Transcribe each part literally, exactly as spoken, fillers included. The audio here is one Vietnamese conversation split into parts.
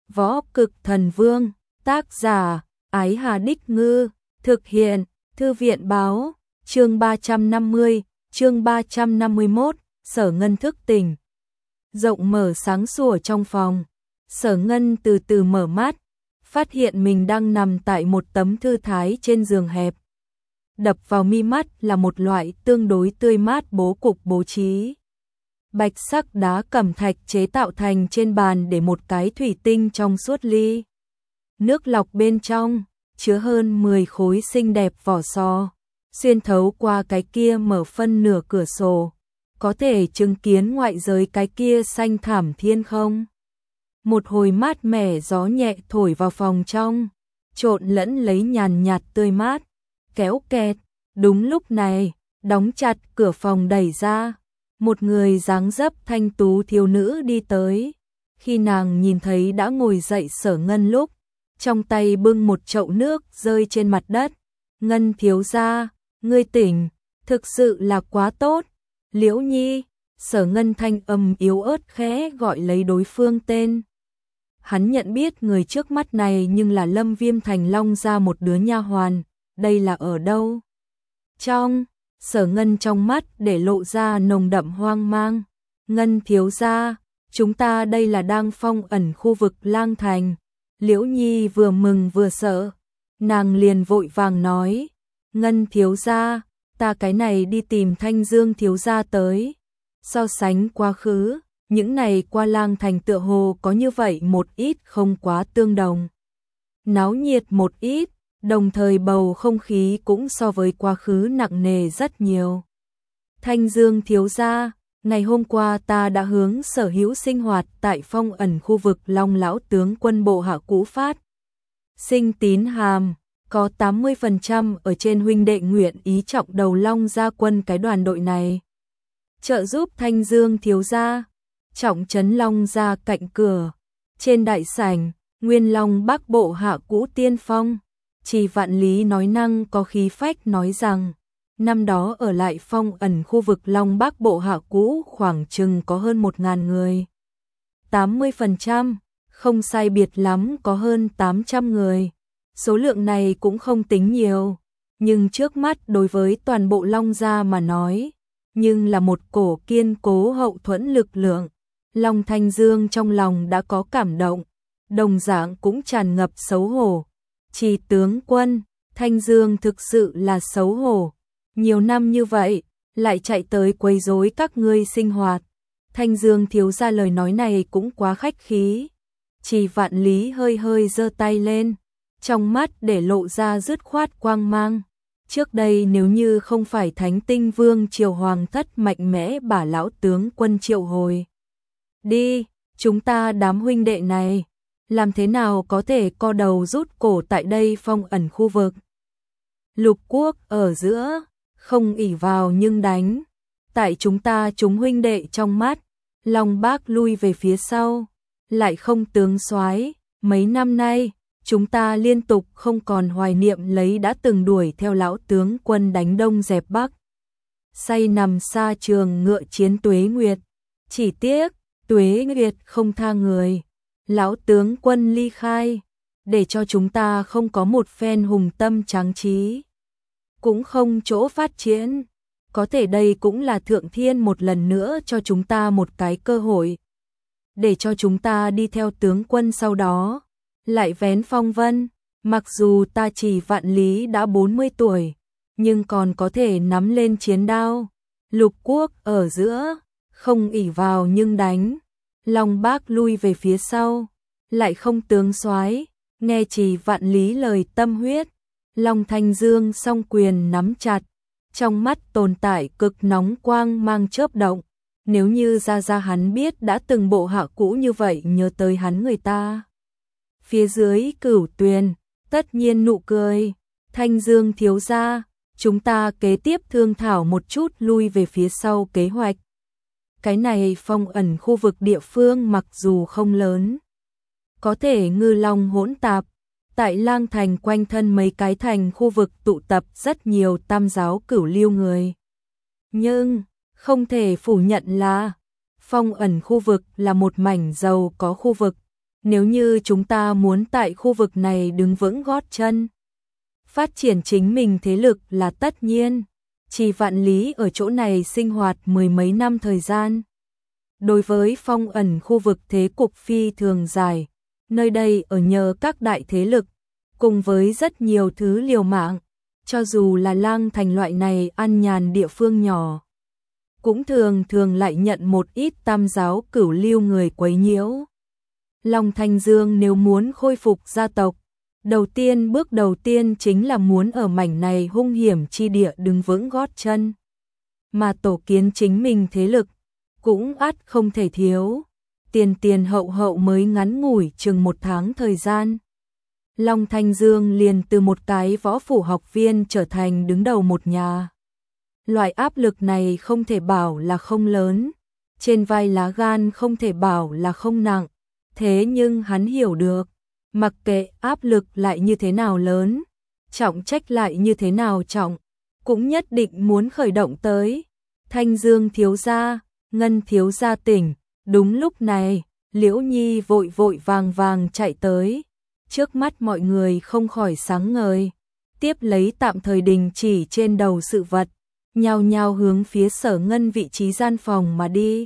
Võ Cực Thần Vương, tác giả, Ái Hà Đích Ngư, thực hiện, Thư viện báo, chương ba trăm năm mươi, chương ba trăm năm mươi mốt, Sở Ngân thức tỉnh. Rộng mở sáng sủa trong phòng, Sở Ngân từ từ mở mắt, phát hiện mình đang nằm tại một tấm thư thái trên giường hẹp. Đập vào mi mắt là một loại tương đối tươi mát bố cục bố trí. Bạch sắc đá cẩm thạch chế tạo thành trên bàn để một cái thủy tinh trong suốt ly. Nước lọc bên trong, chứa hơn mười khối xinh đẹp vỏ sò, xuyên thấu qua cái kia mở phân nửa cửa sổ, có thể chứng kiến ngoại giới cái kia xanh thảm thiên không. Một hồi mát mẻ gió nhẹ thổi vào phòng trong, trộn lẫn lấy nhàn nhạt tươi mát, kéo kẹt. Đúng lúc này, đóng chặt cửa phòng đẩy ra, một người dáng dấp thanh tú thiếu nữ đi tới. Khi nàng nhìn thấy đã ngồi dậy Sở Ngân lúc, trong tay bưng một chậu nước rơi trên mặt đất. Ngân thiếu gia, ngươi tỉnh, thực sự là quá tốt. Liễu Nhi, Sở Ngân thanh âm yếu ớt khẽ gọi lấy đối phương tên. Hắn nhận biết người trước mắt này nhưng là Lâm Viêm Thành Long ra một đứa nha hoàn, đây là ở đâu? Trong, Sở Ngân trong mắt để lộ ra nồng đậm hoang mang. Ngân thiếu gia, chúng ta đây là đang phong ẩn khu vực Lang Thành. Liễu Nhi vừa mừng vừa sợ, nàng liền vội vàng nói, Ngân thiếu gia, ta cái này đi tìm Thanh Dương thiếu gia tới. So sánh quá khứ, những này qua Lang Thành tựa hồ có như vậy một ít không quá tương đồng. Náo nhiệt một ít, đồng thời bầu không khí cũng so với quá khứ nặng nề rất nhiều. Thanh Dương thiếu gia, ngày hôm qua ta đã hướng sở hữu sinh hoạt tại phong ẩn khu vực Long lão tướng quân bộ hạ cũ phát sinh tín hàm, có tám mươi phần trăm ở trên huynh đệ nguyện ý trọng đầu Long gia quân cái đoàn đội này. Trợ giúp Thanh Dương thiếu gia, trọng trấn Long gia cạnh cửa, trên đại sảnh, Nguyên Long Bắc bộ hạ cũ tiên phong. Chỉ Vạn Lý nói năng có khí phách nói rằng, năm đó ở lại phong ẩn khu vực Long Bắc bộ hạ cũ khoảng chừng có hơn một ngàn người. tám mươi phần trăm, không sai biệt lắm có hơn tám trăm người. Số lượng này cũng không tính nhiều, nhưng trước mắt đối với toàn bộ Long gia mà nói, nhưng là một cổ kiên cố hậu thuẫn lực lượng. Long Thanh Dương trong lòng đã có cảm động, đồng dạng cũng tràn ngập xấu hổ. Chỉ tướng quân, Thanh Dương thực sự là xấu hổ. Nhiều năm như vậy, lại chạy tới quấy rối các ngươi sinh hoạt. Thanh Dương thiếu gia lời nói này cũng quá khách khí. Chỉ Vạn Lý hơi hơi giơ tay lên, trong mắt để lộ ra dứt khoát quang mang. Trước đây nếu như không phải Thánh Tinh Vương Triều Hoàng thất mạnh mẽ bả lão tướng quân triệu hồi đi, chúng ta đám huynh đệ này làm thế nào có thể co đầu rút cổ tại đây phong ẩn khu vực. Lục quốc ở giữa, không ỷ vào nhưng đánh. Tại chúng ta chúng huynh đệ trong mắt, Long Bác lui về phía sau, lại không tướng soái. Mấy năm nay, chúng ta liên tục không còn hoài niệm lấy đã từng đuổi theo lão tướng quân đánh đông dẹp bắc. Say nằm xa trường ngựa chiến Tuế Nguyệt. Chỉ tiếc, Tuế Nguyệt không tha người. Lão tướng quân ly khai, để cho chúng ta không có một phen hùng tâm tráng trí, cũng không chỗ phát triển. Có thể đây cũng là Thượng Thiên một lần nữa cho chúng ta một cái cơ hội, để cho chúng ta đi theo tướng quân sau đó, lại vén phong vân. Mặc dù ta Chỉ Vạn Lý đã bốn mươi tuổi, nhưng còn có thể nắm lên chiến đao. Lục quốc ở giữa, không ỷ vào nhưng đánh. Long Bác lui về phía sau, lại không tướng soái. Nghe Chỉ Vạn Lý lời tâm huyết, Long Thanh Dương song quyền nắm chặt, trong mắt tồn tại cực nóng quang mang chớp động. Nếu như ra ra hắn biết đã từng bộ hạ cũ như vậy nhớ tới hắn người ta. Phía dưới Cửu Tuyền, tất nhiên nụ cười. Thanh Dương thiếu gia, chúng ta kế tiếp thương thảo một chút lui về phía sau kế hoạch. Cái này phong ẩn khu vực địa phương mặc dù không lớn, có thể ngư long hỗn tạp. Tại Lang Thành quanh thân mấy cái thành khu vực tụ tập rất nhiều tam giáo cửu lưu người. Nhưng, không thể phủ nhận là, phong ẩn khu vực là một mảnh giàu có khu vực. Nếu như chúng ta muốn tại khu vực này đứng vững gót chân, phát triển chính mình thế lực là tất nhiên. Chỉ Vạn Lý ở chỗ này sinh hoạt mười mấy năm thời gian. Đối với phong ẩn khu vực thế cục phi thường dài, nơi đây ở nhờ các đại thế lực, cùng với rất nhiều thứ liều mạng, cho dù là Lang Thành loại này an nhàn địa phương nhỏ, cũng thường thường lại nhận một ít tam giáo cửu lưu người quấy nhiễu. Long Thanh Dương nếu muốn khôi phục gia tộc, đầu tiên bước đầu tiên chính là muốn ở mảnh này hung hiểm chi địa đứng vững gót chân. Mà tổ kiến chính mình thế lực, cũng ắt không thể thiếu. Tiền tiền hậu hậu mới ngắn ngủi chừng một tháng thời gian. Long Thanh Dương liền từ một cái võ phủ học viên trở thành đứng đầu một nhà. Loại áp lực này không thể bảo là không lớn, trên vai lá gan không thể bảo là không nặng. Thế nhưng hắn hiểu được, mặc kệ áp lực lại như thế nào lớn, trọng trách lại như thế nào trọng, cũng nhất định muốn khởi động tới. Thanh Dương thiếu gia, Ngân thiếu gia tỉnh. Đúng lúc này, Liễu Nhi vội vội vàng vàng chạy tới. Trước mắt mọi người không khỏi sáng ngời, tiếp lấy tạm thời đình chỉ trên đầu sự vật, nhao nhao hướng phía Sở Ngân vị trí gian phòng mà đi.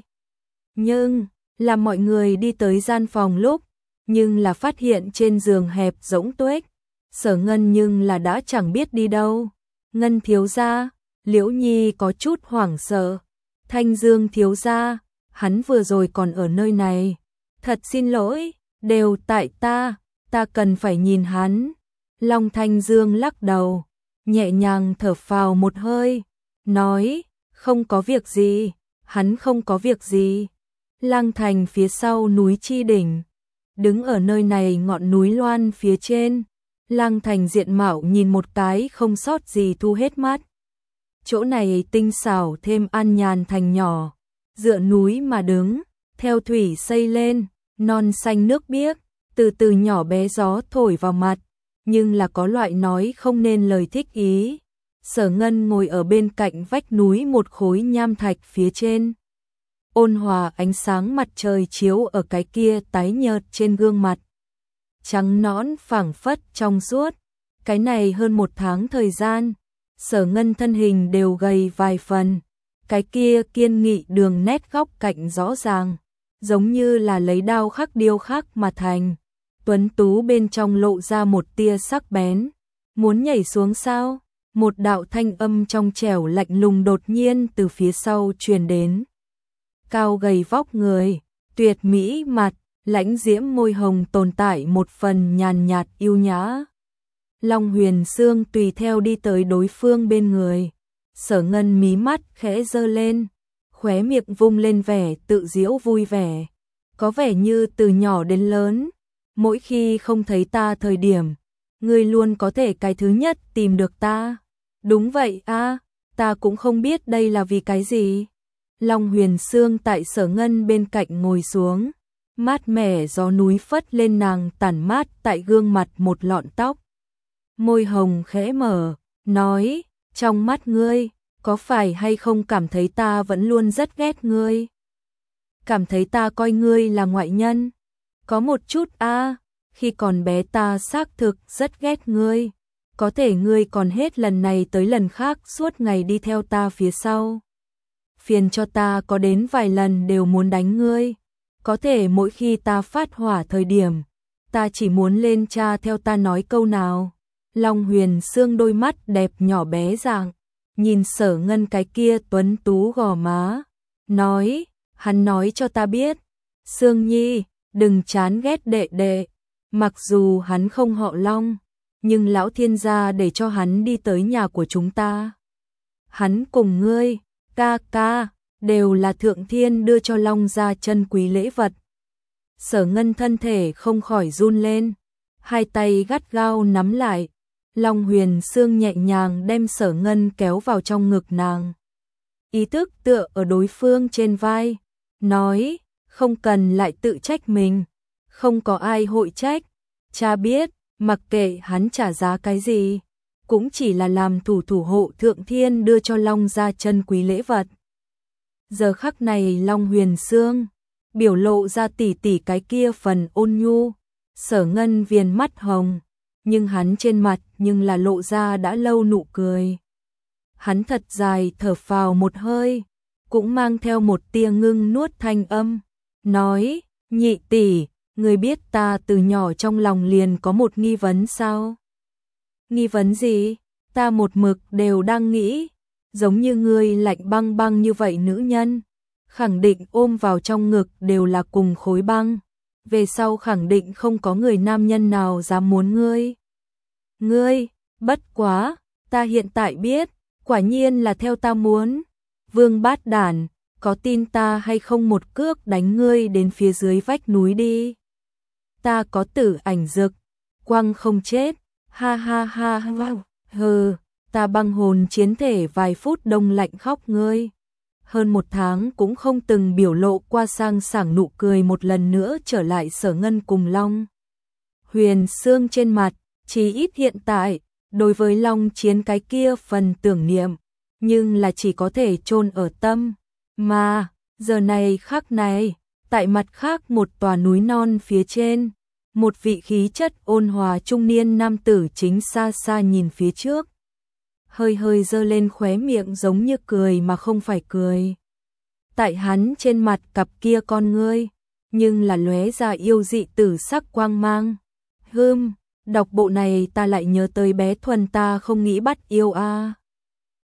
Nhưng, là mọi người đi tới gian phòng lúc, nhưng là phát hiện trên giường hẹp rỗng tuếch, Sở Ngân nhưng là đã chẳng biết đi đâu. Ngân thiếu gia, Liễu Nhi có chút hoảng sợ. Thanh Dương thiếu gia, hắn vừa rồi còn ở nơi này. Thật xin lỗi, đều tại ta, ta cần phải nhìn hắn. Long Thanh Dương lắc đầu, nhẹ nhàng thở phào một hơi, nói, không có việc gì, hắn không có việc gì. Lang Thành phía sau núi Chi Đỉnh, đứng ở nơi này ngọn núi Loan phía trên, Lang Thành diện mạo nhìn một cái không sót gì thu hết mắt. Chỗ này tinh xảo thêm an nhàn thành nhỏ, dựa núi mà đứng, theo thủy xây lên, non xanh nước biếc, từ từ nhỏ bé gió thổi vào mặt, nhưng là có loại nói không nên lời thích ý. Sở Ngân ngồi ở bên cạnh vách núi một khối nham thạch phía trên. Ôn hòa ánh sáng mặt trời chiếu ở cái kia tái nhợt trên gương mặt. Trắng nõn phảng phất trong suốt. Cái này hơn một tháng thời gian, Sở Ngân thân hình đều gầy vài phần. Cái kia kiên nghị đường nét góc cạnh rõ ràng, giống như là lấy đao khắc điêu khắc mà thành. Tuấn tú bên trong lộ ra một tia sắc bén. Muốn nhảy xuống sao? Một đạo thanh âm trong trẻo lạnh lùng đột nhiên từ phía sau truyền đến. Cao gầy vóc người, tuyệt mỹ mặt, lãnh diễm môi hồng tồn tại một phần nhàn nhạt yêu nhã. Long Huyền Sương tùy theo đi tới đối phương bên người. Sở Ngân mí mắt khẽ giơ lên, khóe miệng vung lên vẻ tự giễu vui vẻ. Có vẻ như từ nhỏ đến lớn, mỗi khi không thấy ta thời điểm, ngươi luôn có thể cái thứ nhất tìm được ta. Đúng vậy a, à, ta cũng không biết đây là vì cái gì. Long Huyền Sương tại Sở Ngân bên cạnh ngồi xuống, mát mẻ gió núi phất lên nàng tản mát tại gương mặt một lọn tóc. Môi hồng khẽ mở, nói, trong mắt ngươi, có phải hay không cảm thấy ta vẫn luôn rất ghét ngươi? Cảm thấy ta coi ngươi là ngoại nhân? Có một chút a, à, khi còn bé ta xác thực rất ghét ngươi. Có thể ngươi còn hết lần này tới lần khác suốt ngày đi theo ta phía sau. Phiền cho ta có đến vài lần đều muốn đánh ngươi. Có thể mỗi khi ta phát hỏa thời điểm, ta chỉ muốn lên cha theo ta nói câu nào. Long Huyền Sương đôi mắt đẹp nhỏ bé dạng, nhìn Sở Ngân cái kia tuấn tú gò má, nói, hắn nói cho ta biết, Sương Nhi, đừng chán ghét đệ đệ, mặc dù hắn không họ Long, nhưng lão thiên gia để cho hắn đi tới nhà của chúng ta. Hắn cùng ngươi, ca ca, đều là thượng thiên đưa cho Long gia chân quý lễ vật. Sở Ngân thân thể không khỏi run lên, hai tay gắt gao nắm lại. Long Huyền Sương nhẹ nhàng đem Sở Ngân kéo vào trong ngực nàng. Ý thức tựa ở đối phương trên vai, nói, không cần lại tự trách mình, không có ai hội trách, cha biết, mặc kệ hắn trả giá cái gì, cũng chỉ là làm thủ thủ hộ thượng thiên đưa cho Long gia chân quý lễ vật. Giờ khắc này Long Huyền Sương, biểu lộ ra tỉ tỉ cái kia phần ôn nhu. Sở Ngân viền mắt hồng, nhưng hắn trên mặt nhưng là lộ ra đã lâu nụ cười. Hắn thật dài thở phào một hơi, cũng mang theo một tia ngưng nuốt thanh âm, nói, nhị tỷ, người biết ta từ nhỏ trong lòng liền có một nghi vấn sao? Nghi vấn gì? Ta một mực đều đang nghĩ, giống như ngươi lạnh băng băng như vậy nữ nhân, khẳng định ôm vào trong ngực đều là cùng khối băng, về sau khẳng định không có người nam nhân nào dám muốn ngươi. Ngươi, bất quá, ta hiện tại biết, quả nhiên là theo ta muốn. Vương Bát Đản, có tin ta hay không một cước đánh ngươi đến phía dưới vách núi đi. Ta có tử ảnh dực, quăng không chết, ha ha ha ha, hừ, ta băng hồn chiến thể vài phút đông lạnh khóc ngươi. Hơn một tháng cũng không từng biểu lộ qua sang sảng nụ cười một lần nữa trở lại Sở Ngân cùng Long Huyền Sương trên mặt, chỉ ít hiện tại, đối với Long Chiến cái kia phần tưởng niệm, nhưng là chỉ có thể chôn ở tâm, mà, giờ này khắc này, tại mặt khác một tòa núi non phía trên, một vị khí chất ôn hòa trung niên nam tử chính xa xa nhìn phía trước, hơi hơi giơ lên khóe miệng giống như cười mà không phải cười. Tại hắn trên mặt cặp kia con ngươi, nhưng là lóe ra yêu dị tử sắc quang mang. Hừm, đọc bộ này ta lại nhớ tới bé Thuần ta không nghĩ bắt yêu a. À.